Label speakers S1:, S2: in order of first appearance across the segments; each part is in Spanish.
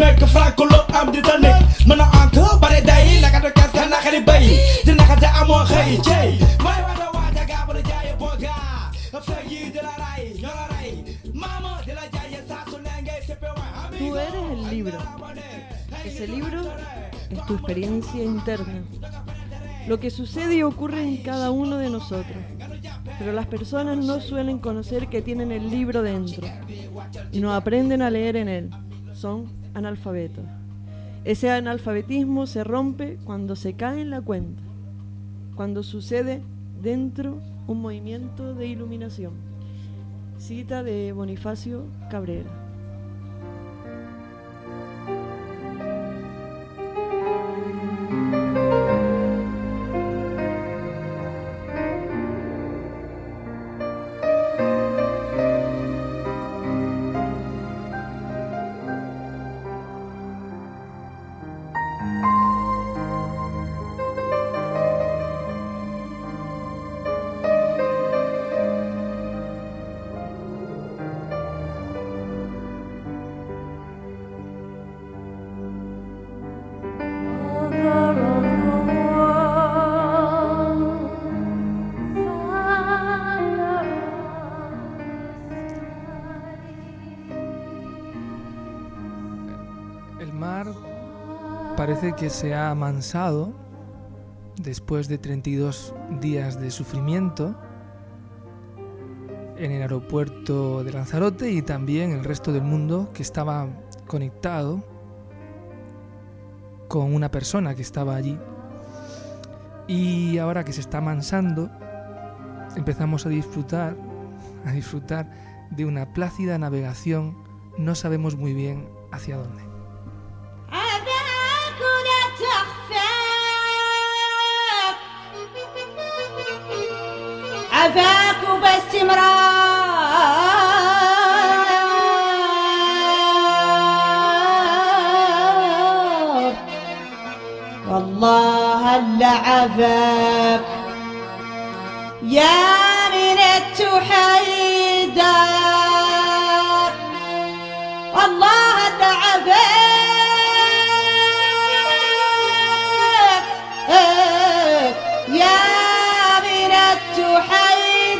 S1: make Franco lo am di tane mana anko bare day la ka do ka na xali bay dina ka ta amo xey jey may wala waja ga bu jaay boga fa yi de la ray no la ray mama de la jaay sa su langue se pe wa.
S2: Tú eres el libro. Ese libro es tu experiencia interna. Lo que sucede y ocurre en cada uno de nosotros. Pero las personas no suelen conocer que tienen el libro dentro y no aprenden a leer en él. Son analfabetos. Ese analfabetismo se rompe cuando se cae en la cuenta, cuando sucede dentro un movimiento de iluminación. Cita de Bonifacio Cabrera.
S3: Parece que se ha amansado después de 32 días de sufrimiento en el aeropuerto de Lanzarote y también el resto del mundo que estaba conectado con una persona que estaba allí. Y ahora que se está amansando, empezamos a disfrutar de una plácida navegación, no sabemos muy bien hacia dónde.
S4: عفاك وباستمرار والله هلا عفاك يا من التحيدار والله هلا عفاك يا من التحيدار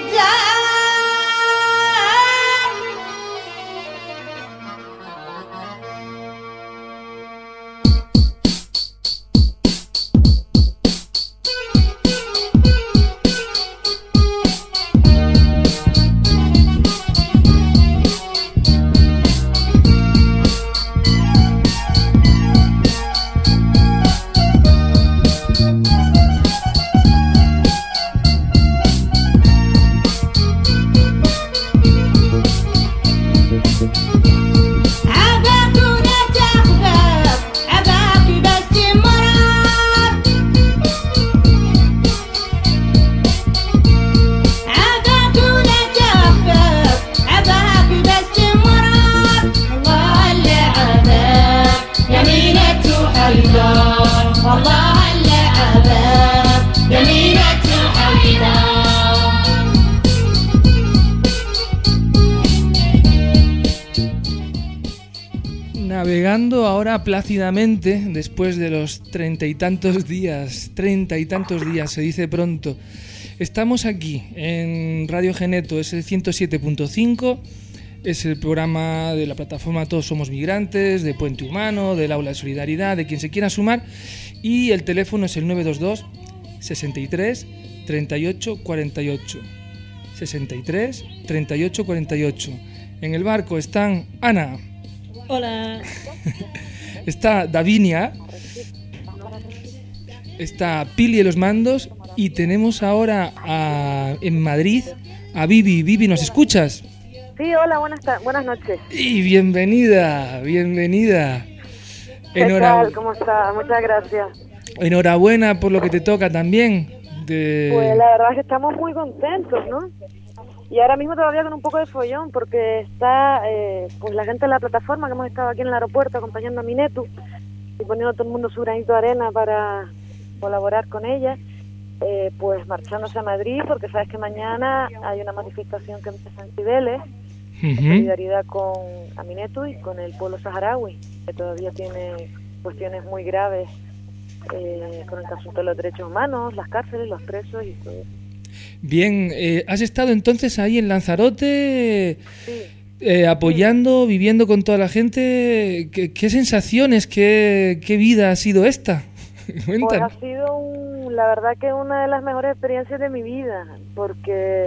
S3: Navegando ahora plácidamente después de los 30 y tantos días, se dice pronto. Estamos aquí en Radio Geneto, es el 107.5, es el programa de la plataforma Todos Somos Migrantes, de Puente Humano, del Aula de Solidaridad, de quien se quiera sumar, y el teléfono es el 922 63 38 48. 63 38 48. En el barco están Ana.
S2: Hola.
S3: Está Davinia, está Pili de los mandos y tenemos ahora en Madrid a Vivi. Vivi, ¿nos escuchas?
S5: Sí, hola, buenas noches.
S3: Y bienvenida.
S5: ¿Qué tal? ¿Cómo está? Muchas gracias.
S3: Enhorabuena por lo que te toca también.
S5: Pues la verdad es que estamos muy contentos, ¿no? Y ahora mismo todavía con un poco de follón porque está pues la gente de la plataforma que hemos estado aquí en el aeropuerto acompañando a Minetu y poniendo todo el mundo su granito de arena para colaborar con ella, pues marchándose a Madrid porque sabes que mañana hay una manifestación que empieza en Cibeles en solidaridad con Aminetu y con el pueblo saharaui. que todavía tiene cuestiones muy graves con el asunto de los derechos humanos, las cárceles, los presos y todo eso.
S3: Bien, ¿has estado entonces ahí en Lanzarote
S5: Sí.
S3: apoyando, viviendo con toda la gente? ¿Qué sensaciones, qué vida ha sido esta?
S5: Pues
S3: Cuéntanos.
S5: ha sido la verdad que una de las mejores experiencias de mi vida, porque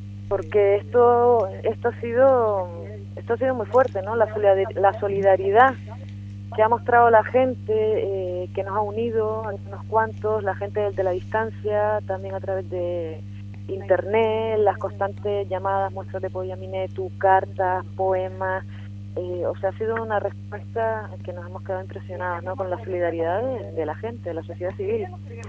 S5: esto ha sido muy fuerte, ¿no? La solidaridad que ha mostrado la gente, que nos ha unido a unos cuantos, la gente desde la distancia, también a través de internet, las constantes llamadas, muestras de apoyo a Minetu, cartas, poemas. O sea, ha sido una respuesta que nos hemos quedado impresionados, ¿no? Con la solidaridad de la gente, de la sociedad civil.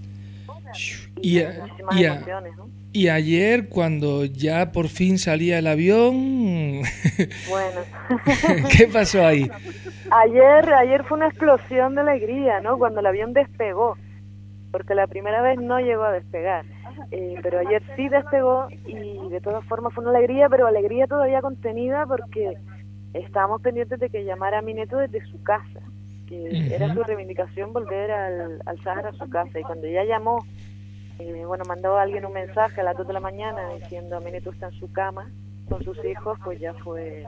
S5: Muchísimas emociones, ¿no?
S3: Y ayer, cuando ya por fin salía el avión,
S5: Bueno.
S3: ¿qué pasó ahí?
S5: Ayer fue una explosión de alegría, ¿no? Cuando el avión despegó, porque la primera vez no llegó a despegar, pero ayer sí despegó y de todas formas fue una alegría, pero alegría todavía contenida porque estábamos pendientes de que llamara a Minetu desde su casa, que era su reivindicación volver al Sáhara a su casa, y cuando ella llamó, mandó a alguien un mensaje a las 2 de la mañana diciendo a Minetu está en su cama con sus hijos, pues ya fue...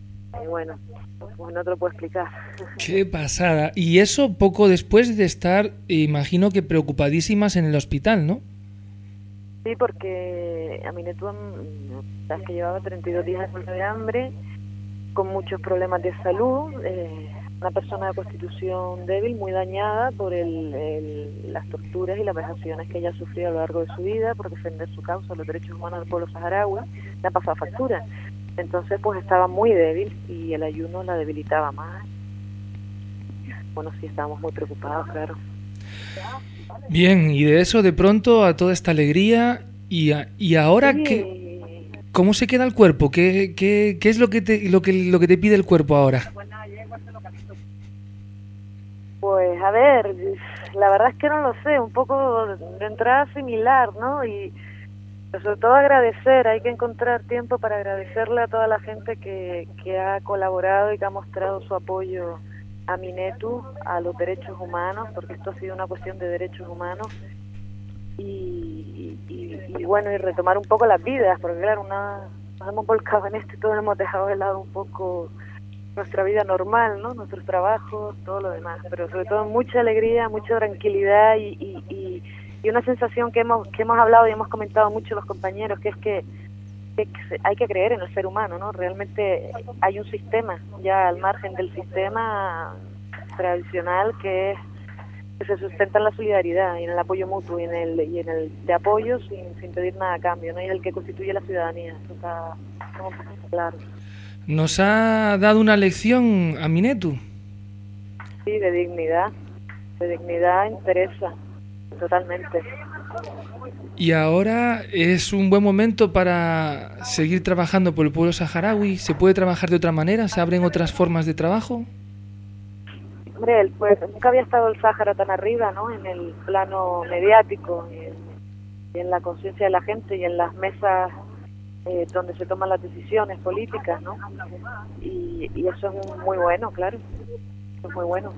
S5: pues no te lo puedo explicar.
S3: Qué pasada. Y eso poco después de estar, imagino que preocupadísimas en el hospital, ¿no?
S5: Sí, porque a Minetu, sabes que llevaba 32 días de huelga de hambre, con muchos problemas de salud, una persona de constitución débil, muy dañada por las torturas y las vejaciones que ella ha sufrido a lo largo de su vida por defender su causa, los derechos humanos del pueblo saharaui. Le ha pasado factura. Entonces, pues estaba muy débil y el ayuno la debilitaba más. Bueno, sí, estábamos muy preocupados, claro.
S3: Bien, y de eso de pronto a toda esta alegría y ahora
S5: Sí.
S3: ¿cómo se queda el cuerpo? ¿Qué es lo que te pide el cuerpo ahora?
S5: Pues a ver, la verdad es que no lo sé, un poco de entrada similar, ¿no? Y sobre todo agradecer, hay que encontrar tiempo para agradecerle a toda la gente que ha colaborado y que ha mostrado su apoyo a Minetu, a los derechos humanos, porque esto ha sido una cuestión de derechos humanos, y retomar un poco las vidas, porque claro, nos hemos volcado en esto y todos hemos dejado de lado un poco nuestra vida normal, ¿no? Nuestros trabajos, todo lo demás, pero sobre todo mucha alegría, mucha tranquilidad y una sensación que hemos hablado y hemos comentado mucho los compañeros, que es que hay que creer en el ser humano, ¿no? Realmente hay un sistema, ya al margen del sistema tradicional que se sustenta en la solidaridad y en el apoyo mutuo y en el de apoyo sin pedir nada a cambio, ¿no? Y el que constituye la ciudadanía, eso está claro.
S3: Nos ha dado una lección a Minetu.
S5: Sí, de dignidad interesa, totalmente.
S3: Y ahora es un buen momento para seguir trabajando por el pueblo saharaui. ¿Se puede trabajar de otra manera? ¿Se abren otras formas de trabajo?
S5: Hombre, pues nunca había estado el Sáhara tan arriba, ¿no? En el plano mediático, y en la conciencia de la gente y en las mesas donde se toman las decisiones políticas, ¿no? Y eso es muy bueno, claro. Eso es muy bueno.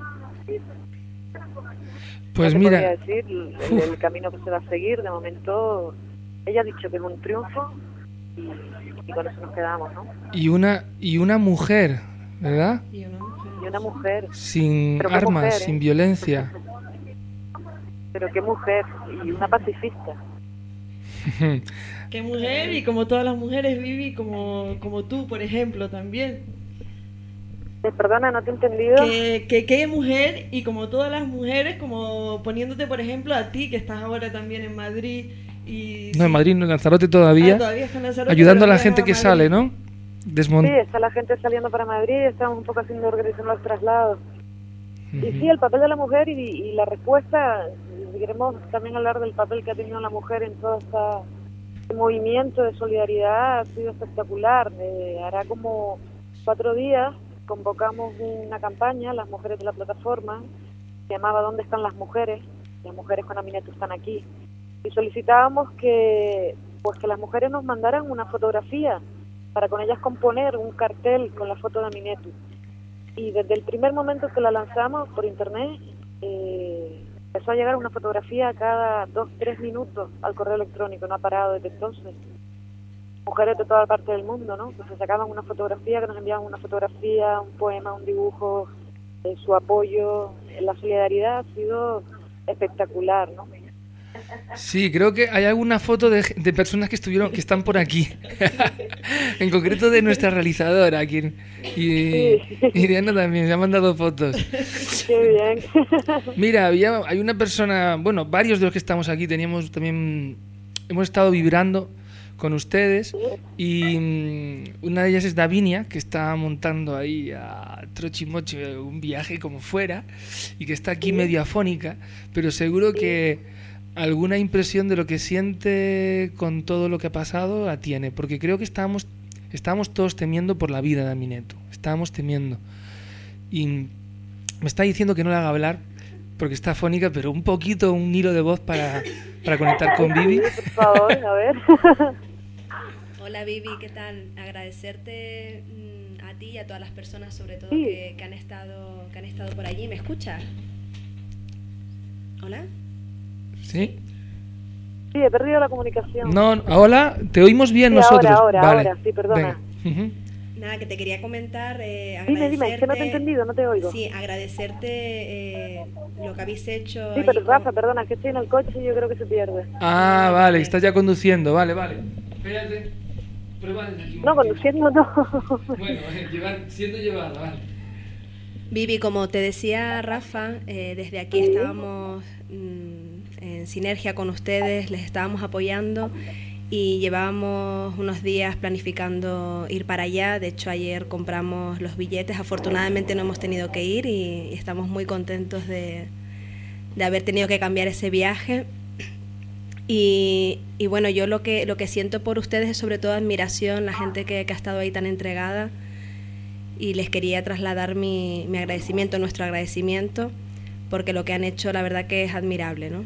S3: Pues
S5: no
S3: mira,
S5: podría decir el camino que se va a seguir. De momento, ella ha dicho que es un triunfo y con eso nos quedamos, ¿no?
S3: y una mujer, ¿verdad?
S2: Y una mujer.
S5: Y una mujer.
S3: Sin
S5: Pero qué
S3: armas,
S5: mujer,
S3: sin violencia.
S5: Pero qué mujer, y una pacifista.
S2: Qué mujer, y como todas las mujeres, Vivi, como tú, por ejemplo, también.
S5: Perdona, no te he entendido.
S2: Que mujer, y como todas las mujeres, como poniéndote, por ejemplo, a ti, que estás ahora también en Madrid.
S3: No, en Madrid, no, en Lanzarote todavía.
S2: Todavía está en Lanzarote,
S3: ayudando a
S2: pero
S3: la
S2: ahora
S3: gente
S2: a
S3: que
S2: Madrid.
S3: sale, ¿no?
S5: Sí, está la gente saliendo para Madrid, estamos un poco haciendo organización los traslados. Y sí, el papel de la mujer y la respuesta, si queremos también hablar del papel que ha tenido la mujer en todo este movimiento de solidaridad, ha sido espectacular. Hará como 4 días convocamos una campaña, las mujeres de la plataforma, se llamaba ¿Dónde están las mujeres? Las mujeres con Minetu están aquí. Y solicitábamos que las mujeres nos mandaran una fotografía para con ellas componer un cartel con la foto de Minetu. y desde el primer momento que la lanzamos por internet, empezó a llegar una fotografía cada 2-3 minutos al correo electrónico, no ha parado desde entonces. Mujeres de toda parte del mundo, ¿no? Que se sacaban una fotografía, que nos enviaban una fotografía, un poema, un dibujo, su apoyo, la solidaridad ha sido espectacular, ¿no?
S3: Sí, creo que hay alguna foto de personas que están por aquí. En concreto de nuestra realizadora, y Diana también se ha mandado fotos.
S5: Qué bien.
S3: Mira, hay una persona, bueno, varios de los que estamos aquí hemos estado vibrando con ustedes, y una de ellas es Davinia, que está montando ahí a trochimochi un viaje como fuera, y que está aquí medio afónica, pero seguro que alguna impresión de lo que siente con todo lo que ha pasado la tiene, porque creo que estábamos todos temiendo por la vida de Amineto, estábamos temiendo, y me está diciendo que no le haga hablar porque está afónica, pero un hilo de voz para conectar con Vivi.
S5: Por favor, a ver.
S6: Hola Vivi, ¿qué tal? Agradecerte a ti y a todas las personas, sobre todo
S5: Sí.
S6: que han estado por allí. ¿Me escuchas? ¿Hola?
S3: ¿Sí?
S5: Sí, he perdido la comunicación.
S3: No, hola, te oímos bien
S5: Sí,
S3: nosotros.
S5: ahora, sí, perdona.
S3: Venga.
S6: Nada, que te quería comentar,
S5: Dime, es que no te he entendido, no te oigo.
S6: Sí, agradecerte lo que habéis hecho.
S5: Sí,
S6: ahí
S5: pero
S6: con-
S5: Rafa, perdona, es que estoy en el coche y yo creo que se pierde.
S3: Ah, vale, estás ya conduciendo, vale. Espérate, prueba desde aquí.
S5: No, conduciendo no.
S3: Bueno, siendo llevada, vale.
S6: Vivi, como te decía Rafa, desde aquí estábamos en sinergia con ustedes, les estábamos apoyando y llevábamos unos días planificando ir para allá. De hecho, ayer compramos los billetes. Afortunadamente no hemos tenido que ir y estamos muy contentos de haber tenido que cambiar ese viaje. Y bueno, yo lo que siento por ustedes es sobre todo admiración, la gente que ha estado ahí tan entregada, y les quería trasladar mi agradecimiento, nuestro agradecimiento, porque lo que han hecho la verdad que es admirable, ¿no?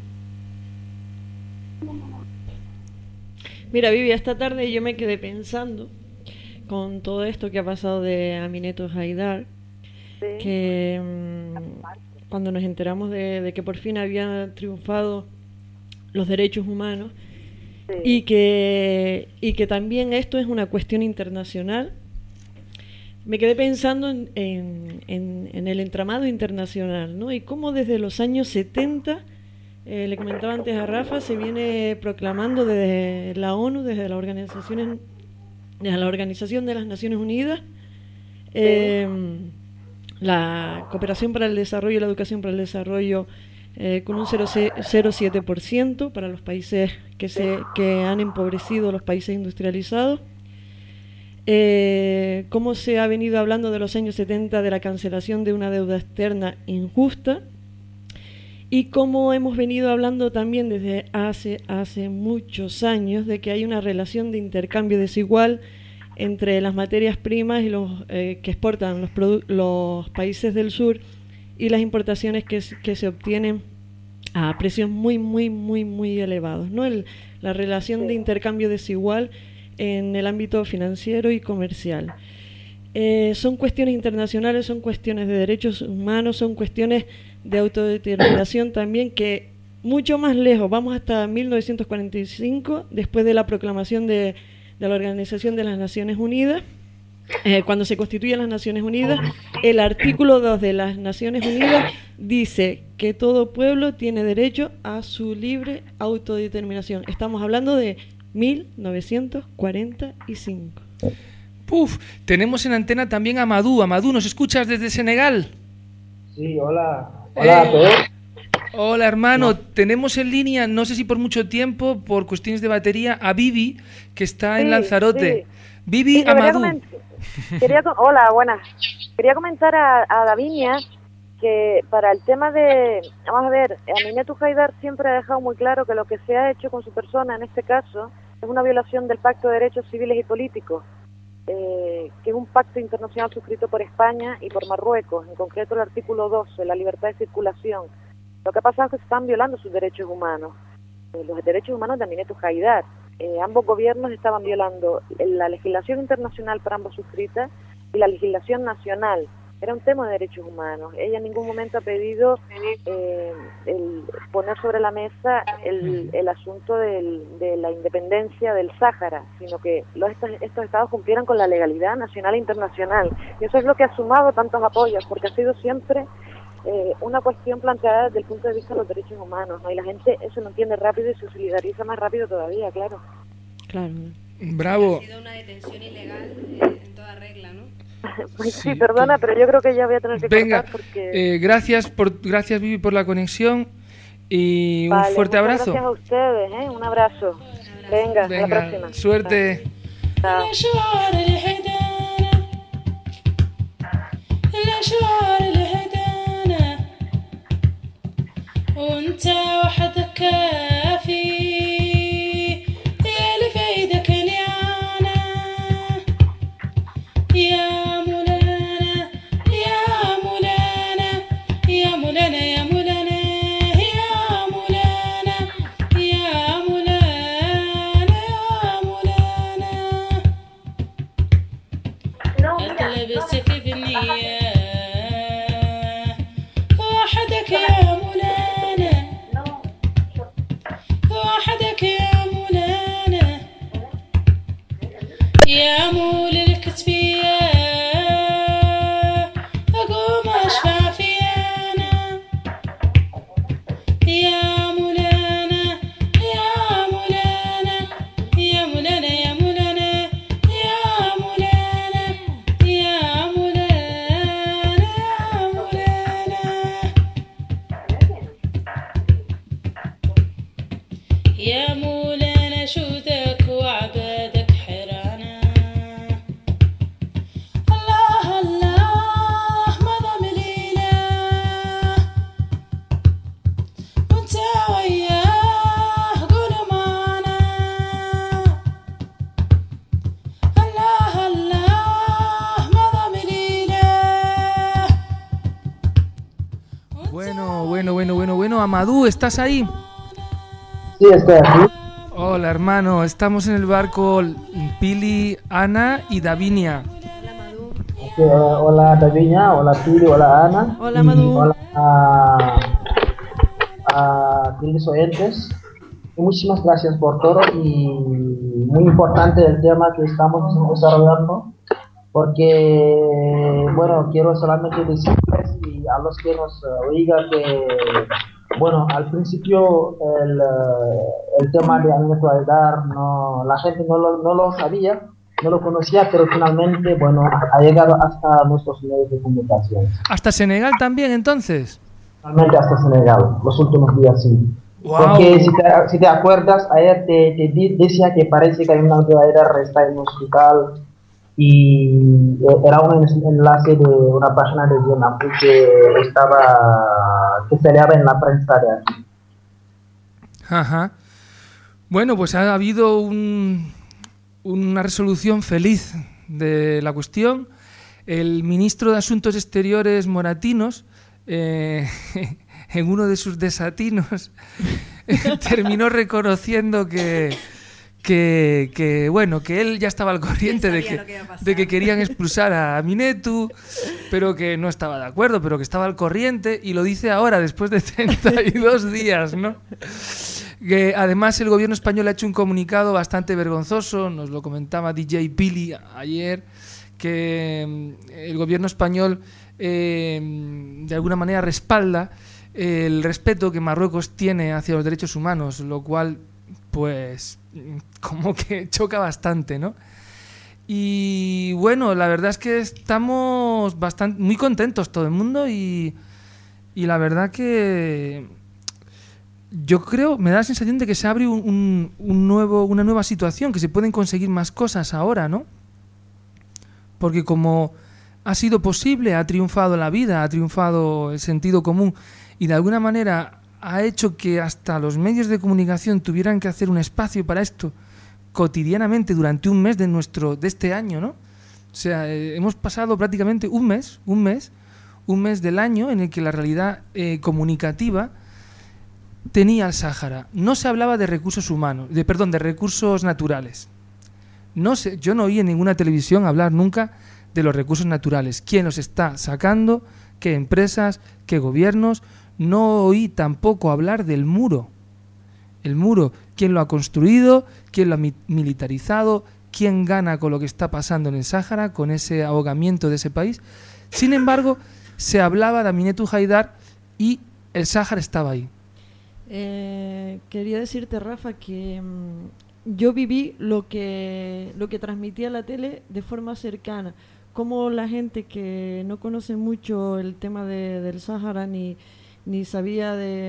S2: Mira, Vivi, esta tarde yo me quedé pensando con todo esto que ha pasado de Amineto Haidar,
S5: Sí.
S2: que cuando nos enteramos de que por fin habían triunfado los derechos humanos,
S5: Sí.
S2: y que también esto es una cuestión internacional, me quedé pensando en el entramado internacional, ¿no? Y cómo desde los años 70, le comentaba antes a Rafa, se viene proclamando desde la ONU, desde la Organización de las Naciones Unidas, la cooperación para el desarrollo y la educación para el desarrollo, con un 0,07% para los países que han empobrecido, los países industrializados. Cómo se ha venido hablando de los años 70 de la cancelación de una deuda externa injusta, y cómo hemos venido hablando también desde hace muchos años de que hay una relación de intercambio desigual entre las materias primas y los que exportan los países del sur, y las importaciones que se obtienen a precios muy elevados, ¿no? La relación de intercambio desigual en el ámbito financiero y comercial. Son cuestiones internacionales, son cuestiones de derechos humanos, son cuestiones de autodeterminación también, que mucho más lejos, vamos hasta 1945, después de la proclamación de la Organización de las Naciones Unidas. Cuando se constituyen las Naciones Unidas, el artículo 2 de las Naciones Unidas dice que todo pueblo tiene derecho a su libre autodeterminación. Estamos hablando de 1945.
S3: Puf, tenemos en antena también a Madú. Amadou, ¿nos escuchas desde Senegal?
S7: Sí, hola. Hola a todos.
S3: Hola, hermano. Tenemos en línea, no sé si por mucho tiempo, por cuestiones de batería, a Vivi, que está en
S5: Sí,
S3: Lanzarote.
S5: sí.
S3: Vivi,
S5: Sí, quería
S3: Amadou.
S5: Hola, buenas. Quería comentar a Davinia que para el tema de... Vamos a ver, Amineto Haidar siempre ha dejado muy claro que lo que se ha hecho con su persona, en este caso, es una violación del Pacto de Derechos Civiles y Políticos, que es un pacto internacional suscrito por España y por Marruecos, en concreto el artículo 12, la libertad de circulación. Lo que ha pasado es que se están violando sus derechos humanos, los derechos humanos de Amineto Haidar. Ambos gobiernos estaban violando la legislación internacional para ambos suscritas y la legislación nacional. era un tema de derechos humanos. Ella en ningún momento ha pedido el poner sobre la mesa el asunto de la independencia del Sáhara, sino que estos estados cumplieran con la legalidad nacional e internacional. Y eso es lo que ha sumado tantos apoyos, porque ha sido siempre una cuestión planteada desde el punto de vista de los derechos humanos, ¿no? Y la gente eso lo entiende rápido y se solidariza más rápido todavía, claro.
S2: Claro.
S3: Bravo.
S6: Ha sido una detención ilegal en toda regla, ¿no?
S5: Pues sí, perdona, pero yo creo que ya voy a tener que
S3: Venga,
S5: cortar porque...
S3: gracias Vivi por la conexión y un fuerte abrazo.
S5: Gracias a ustedes, un abrazo. Venga, hasta la próxima.
S3: Suerte.
S5: Chao.
S8: وانت وحدك كافي يا اللي في ايدك اليانا يا مولانا يا مولانا يا مولانا يا مولانا يا مولانا يا مولانا يا مولانا انت لبسك بالنية وحدك يا يا مول الكتبية أقوم أشفع في أنا يا مولانا يا مولانا يا مولانا يا مولانا يا مولانا يا مولانا يا مولانا شودك وعبادك
S3: Bueno, Amadou, ¿estás ahí?
S7: Sí, estoy aquí.
S3: Hola, hermano, estamos en el barco Pili, Ana y Davinia.
S7: Hola Davinia, hola Pili, hola Ana.
S2: Hola, Amadou.
S7: Hola a queridos oyentes. Muchísimas gracias por todo y muy importante el tema que estamos desarrollando, porque, bueno, quiero solamente decirles y a los que nos oigan que, bueno, al principio el tema de Alimentaridad la gente no lo sabía, no lo conocía, pero finalmente, bueno, ha llegado hasta nuestros medios de comunicación.
S3: ¿Hasta Senegal también, entonces?
S7: Finalmente hasta Senegal, los últimos días, sí.
S3: Wow.
S7: Porque si te acuerdas, ayer te decía que parece que hay una verdadera resta en hospital y era un enlace de una página de Vietnam que salió en la prensa de aquí.
S3: Ajá. Bueno, pues ha habido una resolución feliz de la cuestión. El ministro de Asuntos Exteriores Moratinos, en uno de sus desatinos, terminó reconociendo que él ya estaba al corriente de que querían expulsar a Aminetu, pero que no estaba de acuerdo, pero que estaba al corriente, y lo dice ahora, después de 32 días, ¿no? Que además el gobierno español ha hecho un comunicado bastante vergonzoso, nos lo comentaba DJ Pili ayer, que el gobierno español de alguna manera respalda el respeto que Marruecos tiene hacia los derechos humanos, lo cual pues como que choca bastante, ¿no? Y bueno, la verdad es que estamos muy contentos todo el mundo y la verdad que yo creo, me da la sensación de que se abre una nueva situación, que se pueden conseguir más cosas ahora, ¿no? Porque como ha sido posible, ha triunfado la vida, ha triunfado el sentido común y de alguna manera ha hecho que hasta los medios de comunicación tuvieran que hacer un espacio para esto cotidianamente durante un mes de este año, ¿no? O sea, hemos pasado prácticamente un mes del año en el que la realidad comunicativa tenía el Sáhara. No se hablaba de recursos humanos, de recursos naturales. Yo no oí en ninguna televisión hablar nunca de los recursos naturales. ¿Quién los está sacando? ¿Qué empresas? ¿Qué gobiernos? No oí tampoco hablar del muro. El muro, ¿quién lo ha construido? ¿Quién lo ha militarizado? ¿Quién gana con lo que está pasando en el Sáhara, con ese ahogamiento de ese país? Sin embargo, se hablaba de Aminetou Haidar y el Sáhara estaba ahí.
S2: Quería decirte, Rafa, que yo viví lo que transmitía la tele de forma cercana. Como la gente que no conoce mucho el tema del Sáhara ni sabía de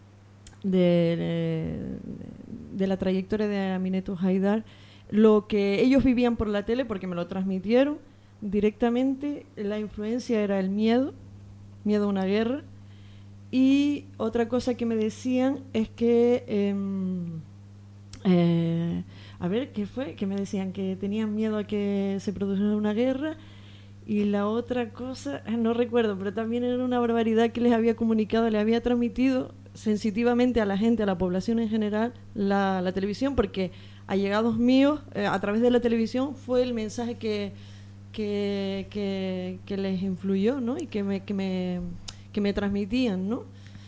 S2: la trayectoria de Aminetou Haidar, lo que ellos vivían por la tele, porque me lo transmitieron directamente, la influencia era el miedo a una guerra. Y otra cosa que me decían es que, a ver, ¿qué fue? Que me decían que tenían miedo a que se produjera una guerra. Y la otra cosa, no recuerdo, pero también era una barbaridad que les había comunicado, les había transmitido sensitivamente a la gente, a la población en general, la televisión, porque allegados míos, a través de la televisión, fue el mensaje que les influyó, ¿no? Y que me transmitían, ¿no?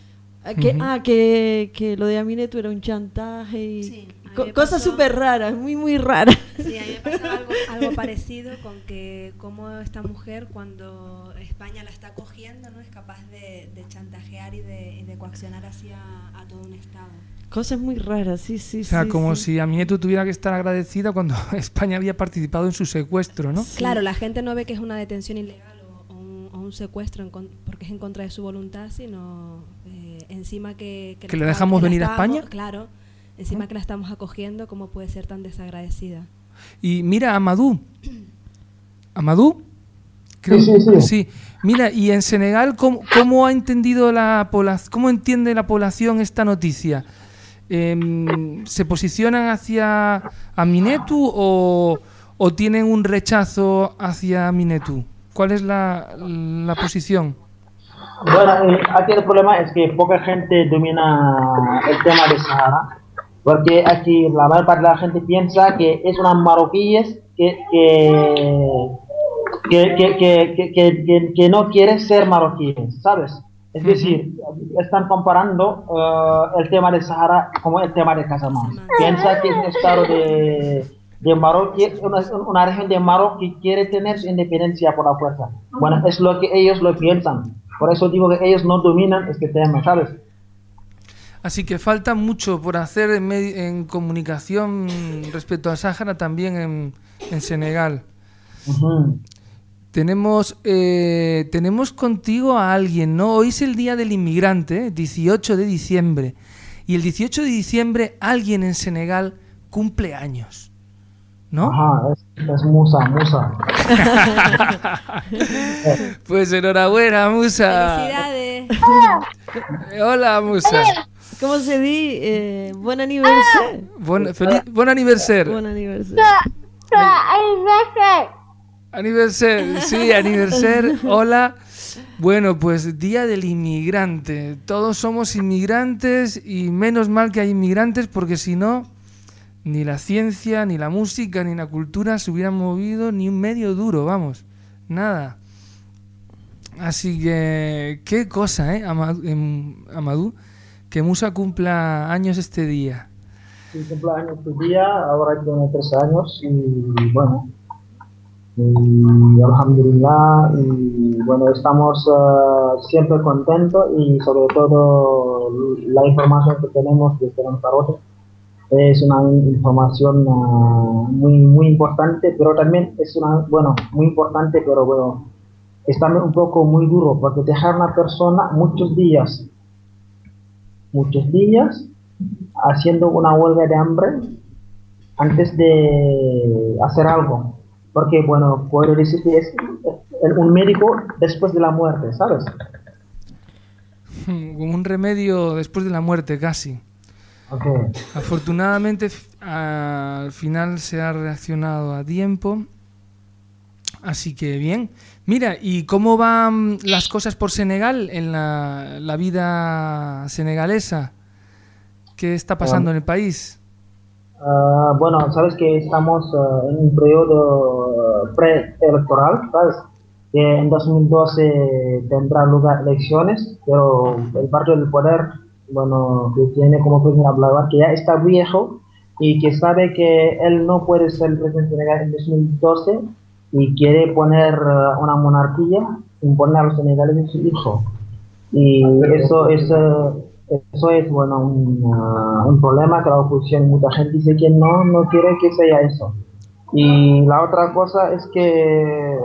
S2: Que lo de Aminetou era un chantaje y
S6: Sí,
S2: cosas súper raras, muy raras.
S6: Sí, a mí me pasó algo parecido con que cómo esta mujer, cuando España la está cogiendo, no es capaz de chantajear y de coaccionar hacia a todo un Estado.
S2: Cosas muy raras, sí.
S3: O sea, como si Aminetou tuviera que estar agradecida cuando España había participado en su secuestro, ¿no?
S2: Sí.
S6: Claro, la gente no ve que es una detención ilegal o un secuestro porque es en contra de su voluntad, sino encima que
S3: le dejamos venir a España.
S6: Claro, encima que la estamos acogiendo, ¿cómo puede ser tan desagradecida?
S3: Y mira, Amadou. Creo, sí. Mira, y en Senegal, ¿cómo ha entendido cómo entiende la población esta noticia? ¿Se posicionan hacia Aminetou o tienen un rechazo hacia Aminetou? ¿Cuál es la posición?
S7: Bueno, aquí el problema es que poca gente domina el tema de Sahara, porque aquí la mayor parte de la gente piensa que es una marroquíes que no quiere ser marroquíes, ¿sabes? Es decir, están comparando el tema de Sahara como el tema de Casamance. Piensa que es un estado de Marruecos, una región de Marruecos que quiere tener su independencia por la fuerza. Bueno, es lo que ellos lo piensan. Por eso digo que ellos no dominan este tema, ¿sabes?
S3: Así que falta mucho por hacer en comunicación respecto al Sáhara, también en Senegal.
S7: Uh-huh.
S3: Tenemos contigo a alguien, ¿no? Hoy es el Día del Inmigrante, 18 de diciembre. Y el 18 de diciembre alguien en Senegal cumple años, ¿no?
S7: Ajá, es Musa.
S3: Pues enhorabuena, Musa.
S6: ¡Felicidades!
S3: Hola, Musa.
S2: ¿Cómo se dice? Buen aniversario.
S3: Buen aniversario.
S2: Buen aniversario.
S3: Aniversario, sí, aniversario. Hola. Bueno, pues Día del Inmigrante. Todos somos inmigrantes y menos mal que hay inmigrantes, porque si no, ni la ciencia, ni la música, ni la cultura se hubieran movido ni un medio duro, vamos, nada. Así que, qué cosa, Amadou, que Musa cumpla años este día.
S7: Sí, cumple años este día, ahora tiene 3 años y bueno, y alhamdulillah, y bueno, estamos siempre contentos y sobre todo la información que tenemos desde Lanzarote es una información muy importante, pero también es muy importante, pero bueno, es también un poco muy duro, porque dejar a una persona muchos días haciendo una huelga de hambre antes de hacer algo, porque bueno, puedo decir que es un médico después de la muerte, ¿sabes?
S3: Como un remedio después de la muerte, casi.
S7: Okay.
S3: Afortunadamente al final se ha reaccionado a tiempo, así que bien. Mira, ¿y cómo van las cosas por Senegal en la vida senegalesa? ¿Qué está pasando en el país?
S7: Bueno, sabes que estamos en un periodo preelectoral, ¿sabes? Que en 2012 tendrá lugar elecciones, pero el partido del poder, bueno, que tiene como presidente Abdelaziz, que ya está viejo y que sabe que él no puede ser el presidente de Senegal en 2012 y quiere poner una monarquía, imponer a los senegaleses su hijo. Y eso es, bueno, un problema que la oposición, mucha gente dice que no quiere que sea eso. Y la otra cosa es que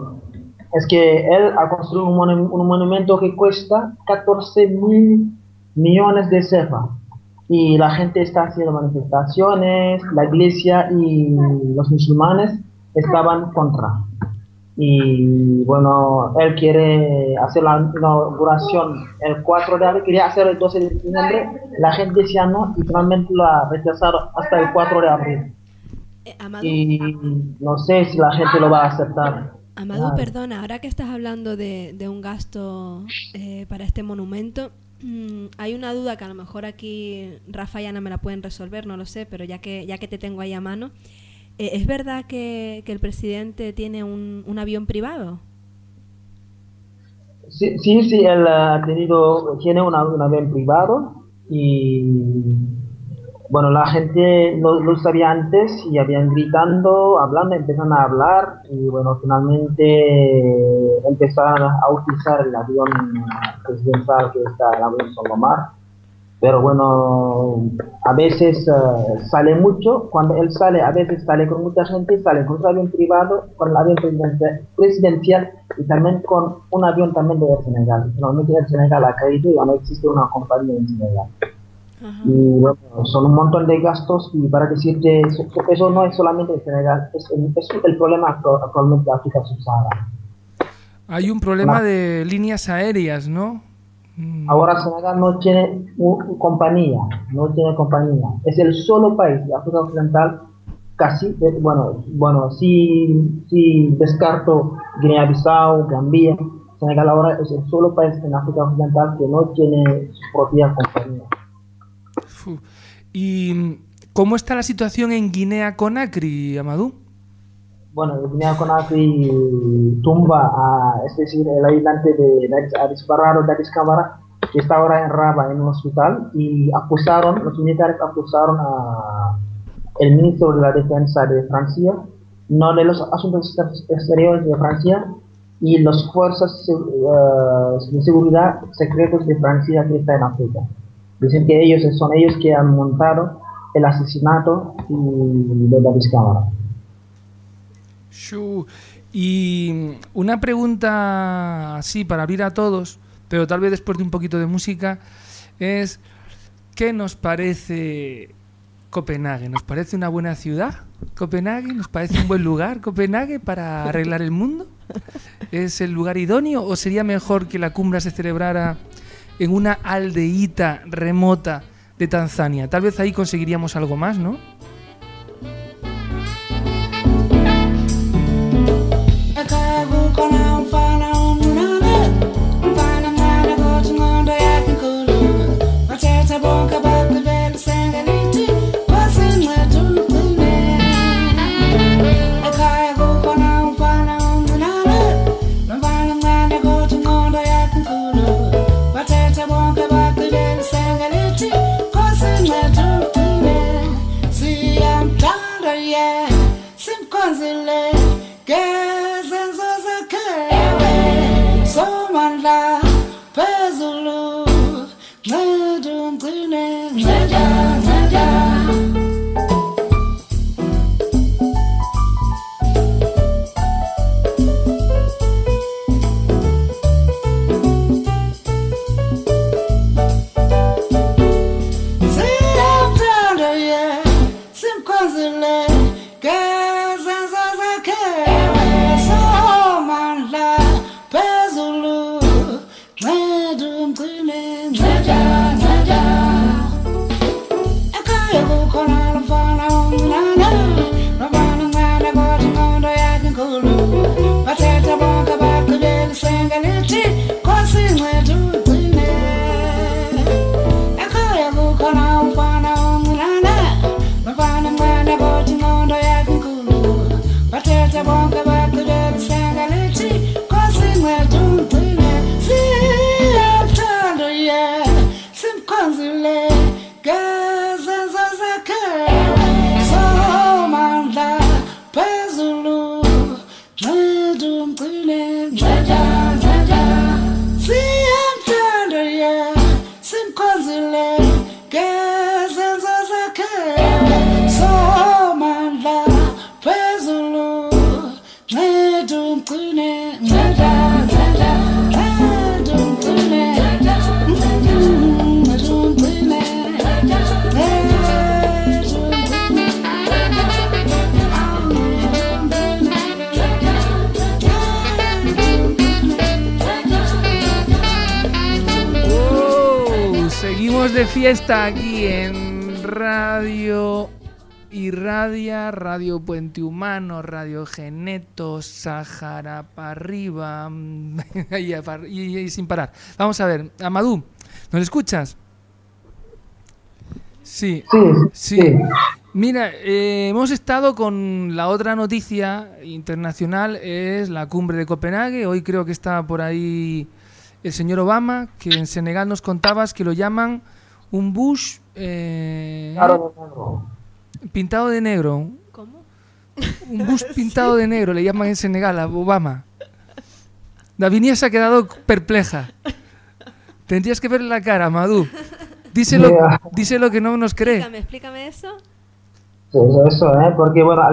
S7: él ha construido un monumento que cuesta 14.000 millones de CFA. Y la gente está haciendo manifestaciones, la iglesia y los musulmanes estaban contra. Y bueno, él quiere hacer la inauguración el 4 de abril, quería hacer el 12 de diciembre, la gente decía no y finalmente lo ha rechazado hasta el 4 de abril. Y no sé si la gente lo va a aceptar.
S6: Amadou, perdona, ahora que estás hablando de un gasto para este monumento, hay una duda que a lo mejor aquí Rafa y Ana me la pueden resolver, no lo sé, pero ya que te tengo ahí a mano. ¿Es verdad que el presidente tiene un avión privado?
S7: Sí, él tiene un avión privado y bueno, la gente lo sabía antes y habían gritando, hablando, empezaron a hablar y bueno, finalmente empezaron a utilizar el avión presidencial que está el avión Solomar. Pero bueno, a veces sale mucho, cuando él sale, a veces sale con mucha gente, sale con su avión privado, con el avión presidencial y también con un avión también de Senegal. Normalmente el Senegal ha caído y ya no existe una compañía en Senegal. Ajá. Y bueno, son un montón de gastos y para decirte, eso no es solamente en Senegal, es el problema actualmente de África subsahariana.
S3: Hay un problema de líneas aéreas, ¿no?
S7: Ahora Senegal no tiene compañía. Es el solo país de África Occidental, casi, bueno, si descarto Guinea-Bissau, Gambia, Senegal ahora es el solo país en África Occidental que no tiene su propia compañía.
S3: ¿Y cómo está la situación en Guinea-Conakry, Amadou?
S7: Bueno, Guinea-Conakry tumba es decir, el ayudante de Dadis Camara, que está ahora en Rabat en un hospital, y los militares acusaron al ministro de la Defensa de Francia, no de los asuntos exteriores de Francia, y las fuerzas de seguridad secretos de Francia que está en África. Dicen que son ellos que han montado el asesinato de Dadis Camara.
S3: Y una pregunta así para abrir a todos, pero tal vez después de un poquito de música, es ¿qué nos parece Copenhague? ¿Nos parece una buena ciudad Copenhague? ¿Nos parece un buen lugar Copenhague para arreglar el mundo? ¿Es el lugar idóneo o sería mejor que la cumbre se celebrara en una aldeíta remota de Tanzania? Tal vez ahí conseguiríamos algo más, ¿no? Seguimos de fiesta aquí en Radio Irradia, Radio Puente Humano, Radio Geneto, Sahara para arriba y sin parar. Vamos a ver, Amadou, ¿nos escuchas? Sí. Mira, hemos estado con la otra noticia internacional, es la cumbre de Copenhague. Hoy creo que está por ahí el señor Obama, que en Senegal nos contabas que lo llaman un Bush pintado de negro.
S6: ¿Cómo?
S3: Un Bush pintado de negro, le llaman en Senegal a Obama. Davinia se ha quedado perpleja. Tendrías que verle la cara, Amadou. Díselo que no nos cree.
S6: Explícame eso.
S7: Sí, eso, porque bueno,